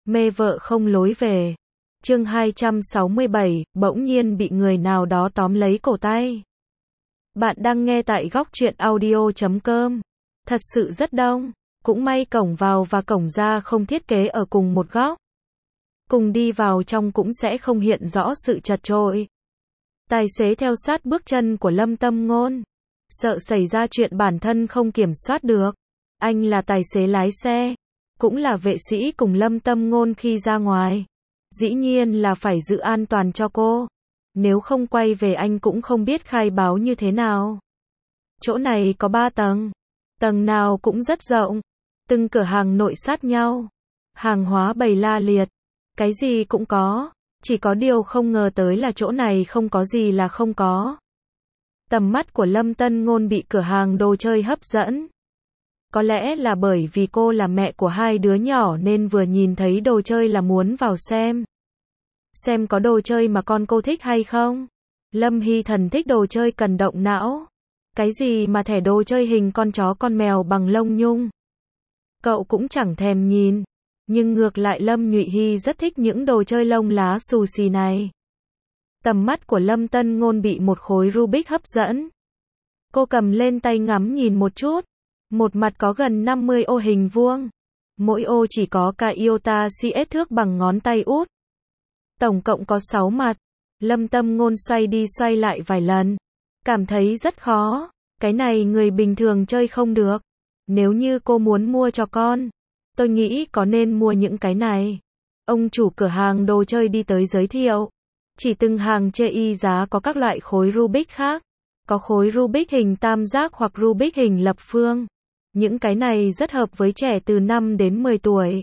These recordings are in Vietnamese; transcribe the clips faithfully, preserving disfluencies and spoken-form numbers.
Mê vợ không lối về. Chương hai trăm sáu mươi bảy, bỗng nhiên bị người nào đó tóm lấy cổ tay. Bạn đang nghe tại góc truyện audio chấm com. Thật sự rất đông. Cũng may cổng vào và cổng ra không thiết kế ở cùng một góc. Cùng đi vào trong cũng sẽ không hiện rõ sự chật chội. Tài xế theo sát bước chân của Lâm Tâm Ngôn. Sợ xảy ra chuyện bản thân không kiểm soát được. Anh là tài xế lái xe, cũng là vệ sĩ cùng Lâm Tâm Ngôn khi ra ngoài. Dĩ nhiên là phải giữ an toàn cho cô. Nếu không quay về anh cũng không biết khai báo như thế nào. Chỗ này có ba tầng. Tầng nào cũng rất rộng. Từng cửa hàng nội sát nhau. Hàng hóa bày la liệt. Cái gì cũng có. Chỉ có điều không ngờ tới là chỗ này không có gì là không có. Tầm mắt của Lâm Tân Ngôn bị cửa hàng đồ chơi hấp dẫn. Có lẽ là bởi vì cô là mẹ của hai đứa nhỏ nên vừa nhìn thấy đồ chơi là muốn vào xem. Xem có đồ chơi mà con cô thích hay không. Lâm Hy Thần thích đồ chơi cần động não. Cái gì mà thẻ đồ chơi hình con chó con mèo bằng lông nhung. Cậu cũng chẳng thèm nhìn. Nhưng ngược lại Lâm Nhụy Hy rất thích những đồ chơi lông lá xù xì này. Tầm mắt của Lâm Tân Ngôn bị một khối Rubik hấp dẫn. Cô cầm lên tay ngắm nhìn một chút. Một mặt có gần năm mươi ô hình vuông. Mỗi ô chỉ có cả iota xê ét thước bằng ngón tay út. Tổng cộng có sáu mặt. Lâm Tâm Ngôn xoay đi xoay lại vài lần. Cảm thấy rất khó. Cái này người bình thường chơi không được. Nếu như cô muốn mua cho con, tôi nghĩ có nên mua những cái này. Ông chủ cửa hàng đồ chơi đi tới giới thiệu. Chỉ từng hàng chê y giá có các loại khối Rubik khác. Có khối Rubik hình tam giác hoặc Rubik hình lập phương. Những cái này rất hợp với trẻ từ năm đến mười tuổi.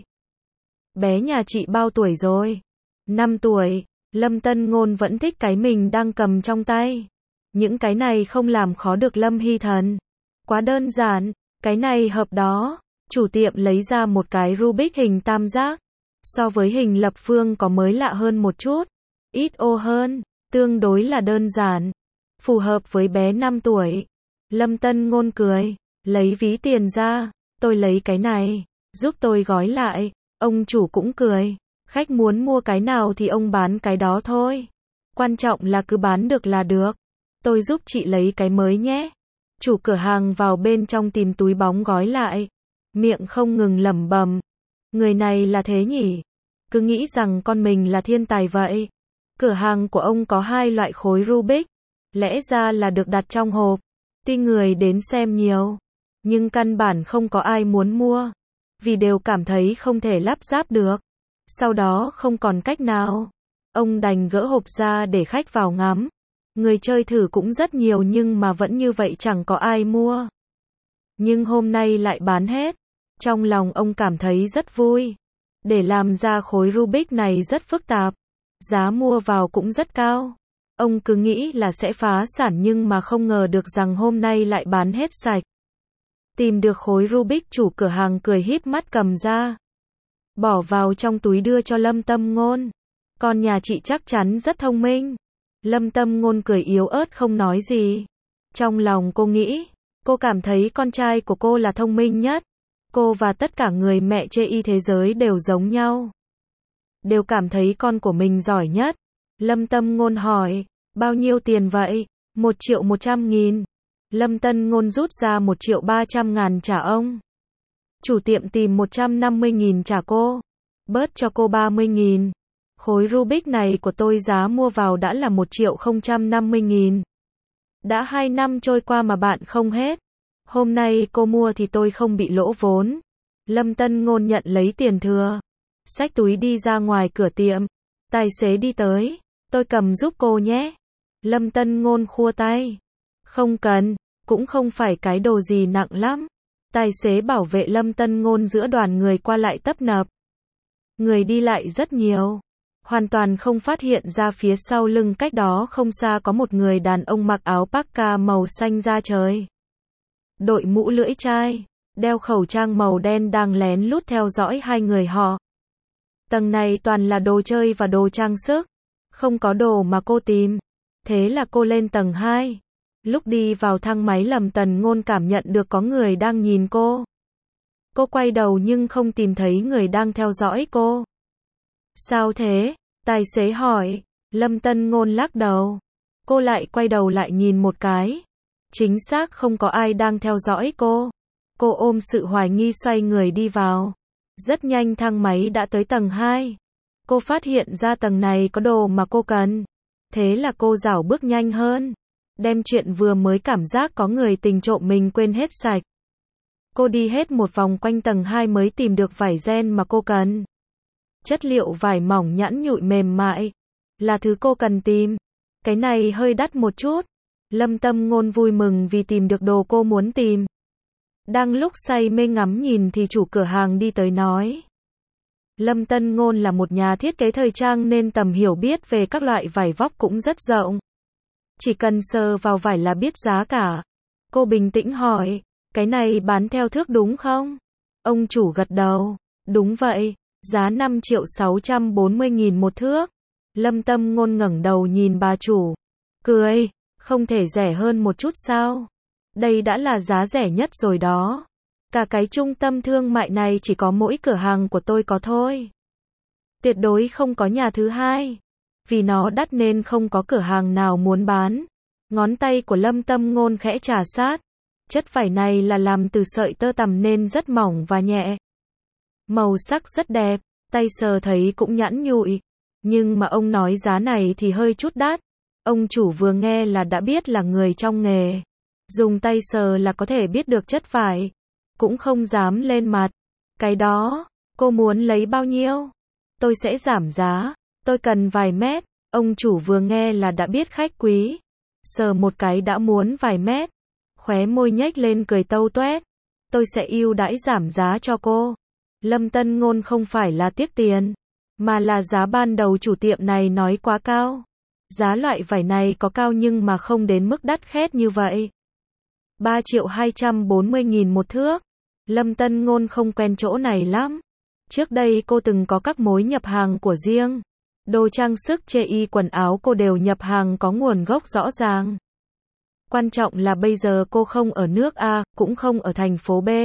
Bé nhà chị bao tuổi rồi? năm tuổi. Lâm Tân Ngôn vẫn thích cái mình đang cầm trong tay. Những cái này không làm khó được Lâm Hy Thần. Quá đơn giản. Cái này hợp đó. Chủ tiệm lấy ra một cái Rubik hình tam giác. So với hình lập phương có mới lạ hơn một chút. Ít ô hơn. Tương đối là đơn giản. Phù hợp với bé năm tuổi. Lâm Tân Ngôn cười. Lấy ví tiền ra. Tôi lấy cái này. Giúp tôi gói lại. Ông chủ cũng cười. Khách muốn mua cái nào thì ông bán cái đó thôi. Quan trọng là cứ bán được là được. Tôi giúp chị lấy cái mới nhé. Chủ cửa hàng vào bên trong tìm túi bóng gói lại. Miệng không ngừng lẩm bẩm. Người này là thế nhỉ? Cứ nghĩ rằng con mình là thiên tài vậy. Cửa hàng của ông có hai loại khối Rubik. Lẽ ra là được đặt trong hộp. Tuy người đến xem nhiều. Nhưng căn bản không có ai muốn mua. Vì đều cảm thấy không thể lắp ráp được. Sau đó không còn cách nào. Ông đành gỡ hộp ra để khách vào ngắm. Người chơi thử cũng rất nhiều nhưng mà vẫn như vậy chẳng có ai mua. Nhưng hôm nay lại bán hết. Trong lòng ông cảm thấy rất vui. Để làm ra khối Rubik này rất phức tạp. Giá mua vào cũng rất cao. Ông cứ nghĩ là sẽ phá sản nhưng mà không ngờ được rằng hôm nay lại bán hết sạch. Tìm được khối Rubik, chủ cửa hàng cười híp mắt cầm ra. Bỏ vào trong túi đưa cho Lâm Tâm Ngôn. Con nhà chị chắc chắn rất thông minh. Lâm Tâm Ngôn cười yếu ớt không nói gì. Trong lòng cô nghĩ, cô cảm thấy con trai của cô là thông minh nhất. Cô và tất cả người mẹ chê y thế giới đều giống nhau. Đều cảm thấy con của mình giỏi nhất. Lâm Tâm Ngôn hỏi, bao nhiêu tiền vậy? Một triệu một trăm nghìn. Lâm Tân Ngôn rút ra một triệu ba trăm ngàn trả ông. Chủ tiệm tìm một trăm năm mươi nghìn trả cô. Bớt cho cô ba mươi nghìn. Khối Rubik này của tôi giá mua vào đã là một triệu không trăm năm mươi nghìn. Đã hai năm trôi qua mà bạn không hết. Hôm nay cô mua thì tôi không bị lỗ vốn. Lâm Tân Ngôn nhận lấy tiền thừa. Xách túi đi ra ngoài cửa tiệm. Tài xế đi tới. Tôi cầm giúp cô nhé. Lâm Tân Ngôn khua tay. Không cần, cũng không phải cái đồ gì nặng lắm. Tài xế bảo vệ Lâm Tân Ngôn giữa đoàn người qua lại tấp nập. Người đi lại rất nhiều. Hoàn toàn không phát hiện ra phía sau lưng cách đó không xa có một người đàn ông mặc áo parka màu xanh da trời. Đội mũ lưỡi chai, đeo khẩu trang màu đen đang lén lút theo dõi hai người họ. Tầng này toàn là đồ chơi và đồ trang sức. Không có đồ mà cô tìm. Thế là cô lên tầng hai. Lúc đi vào thang máy Lâm Tân Ngôn cảm nhận được có người đang nhìn cô. Cô quay đầu nhưng không tìm thấy người đang theo dõi cô. Sao thế? Tài xế hỏi. Lâm Tân Ngôn lắc đầu. Cô lại quay đầu lại nhìn một cái. Chính xác không có ai đang theo dõi cô. Cô ôm sự hoài nghi xoay người đi vào. Rất nhanh thang máy đã tới tầng hai. Cô phát hiện ra tầng này có đồ mà cô cần. Thế là cô rảo bước nhanh hơn. Đem chuyện vừa mới cảm giác có người tình trộm mình quên hết sạch. Cô đi hết một vòng quanh tầng hai mới tìm được vải ren mà cô cần. Chất liệu vải mỏng nhẵn nhụi mềm mại. Là thứ cô cần tìm. Cái này hơi đắt một chút. Lâm Tâm Ngôn vui mừng vì tìm được đồ cô muốn tìm. Đang lúc say mê ngắm nhìn thì chủ cửa hàng đi tới nói. Lâm Tân Ngôn là một nhà thiết kế thời trang nên tầm hiểu biết về các loại vải vóc cũng rất rộng. Chỉ cần sờ vào vải là biết giá cả. Cô bình tĩnh hỏi, cái này bán theo thước đúng không? Ông chủ gật đầu, đúng vậy, giá năm triệu sáu trăm bốn mươi nghìn một thước. Lâm Tâm Ngôn ngẩng đầu nhìn bà chủ, cười, không thể rẻ hơn một chút sao? Đây đã là giá rẻ nhất rồi đó. Cả cái trung tâm thương mại này chỉ có mỗi cửa hàng của tôi có thôi. Tuyệt đối không có nhà thứ hai. Vì nó đắt nên không có cửa hàng nào muốn bán. Ngón tay của Lâm Tâm Ngôn khẽ trà sát. Chất vải này là làm từ sợi tơ tằm nên rất mỏng và nhẹ. Màu sắc rất đẹp, tay sờ thấy cũng nhẵn nhụi. Nhưng mà ông nói giá này thì hơi chút đắt. Ông chủ vừa nghe là đã biết là người trong nghề. Dùng tay sờ là có thể biết được chất vải. Cũng không dám lên mặt. Cái đó, cô muốn lấy bao nhiêu? Tôi sẽ giảm giá. Tôi cần vài mét. Ông chủ vừa nghe là đã biết khách quý. Sờ một cái đã muốn vài mét. Khóe môi nhếch lên cười tâu tuét. Tôi sẽ ưu đãi giảm giá cho cô. Lâm Tân Ngôn không phải là tiếc tiền. Mà là giá ban đầu chủ tiệm này nói quá cao. Giá loại vải này có cao nhưng mà không đến mức đắt khét như vậy. ba triệu hai trăm bốn mươi nghìn một thước. Lâm Tân Ngôn không quen chỗ này lắm. Trước đây cô từng có các mối nhập hàng của riêng. Đồ trang sức chê y quần áo cô đều nhập hàng có nguồn gốc rõ ràng. Quan trọng là bây giờ cô không ở nước A, cũng không ở thành phố B.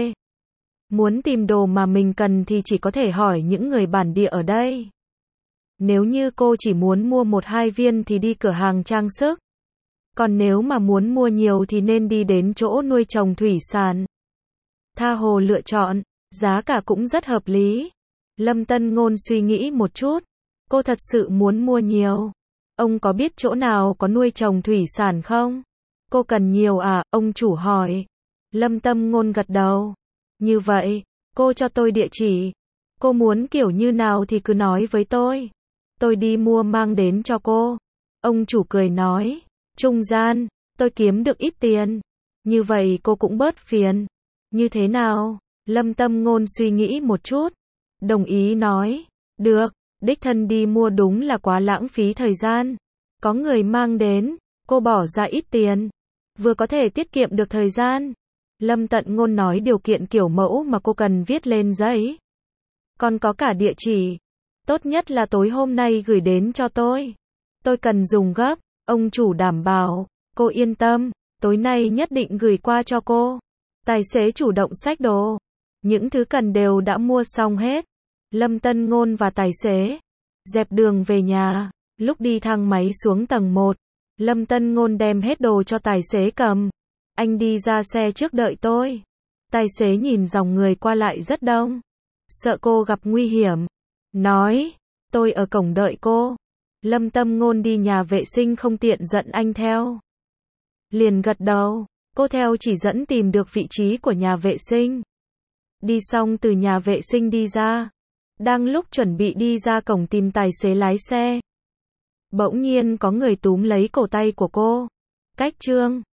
Muốn tìm đồ mà mình cần thì chỉ có thể hỏi những người bản địa ở đây. Nếu như cô chỉ muốn mua một hai viên thì đi cửa hàng trang sức. Còn nếu mà muốn mua nhiều thì nên đi đến chỗ nuôi trồng thủy sản. Tha hồ lựa chọn, giá cả cũng rất hợp lý. Lâm Tân Ngôn suy nghĩ một chút. Cô thật sự muốn mua nhiều. Ông có biết chỗ nào có nuôi trồng thủy sản không? Cô cần nhiều à? Ông chủ hỏi. Lâm Tâm Ngôn gật đầu. Như vậy, cô cho tôi địa chỉ. Cô muốn kiểu như nào thì cứ nói với tôi. Tôi đi mua mang đến cho cô. Ông chủ cười nói. Trung gian, tôi kiếm được ít tiền. Như vậy cô cũng bớt phiền. Như thế nào? Lâm Tâm Ngôn suy nghĩ một chút. Đồng ý nói. Được, đích thân đi mua đúng là quá lãng phí thời gian. Có người mang đến, cô bỏ ra ít tiền. Vừa có thể tiết kiệm được thời gian. Lâm Tận Ngôn nói điều kiện kiểu mẫu mà cô cần viết lên giấy. Còn có cả địa chỉ. Tốt nhất là tối hôm nay gửi đến cho tôi. Tôi cần dùng gấp. Ông chủ đảm bảo. Cô yên tâm, tối nay nhất định gửi qua cho cô. Tài xế chủ động xách đồ. Những thứ cần đều đã mua xong hết. Lâm Tân Ngôn và tài xế dẹp đường về nhà. Lúc đi thang máy xuống tầng một, Lâm Tân Ngôn đem hết đồ cho tài xế cầm. Anh đi ra xe trước đợi tôi. Tài xế nhìn dòng người qua lại rất đông. Sợ cô gặp nguy hiểm. Nói, tôi ở cổng đợi cô. Lâm Tâm Ngôn đi nhà vệ sinh không tiện dẫn anh theo. Liền gật đầu. Cô theo chỉ dẫn tìm được vị trí của nhà vệ sinh. Đi xong từ nhà vệ sinh đi ra. Đang lúc chuẩn bị đi ra cổng tìm tài xế lái xe. Bỗng nhiên có người túm lấy cổ tay của cô. Cách Trương.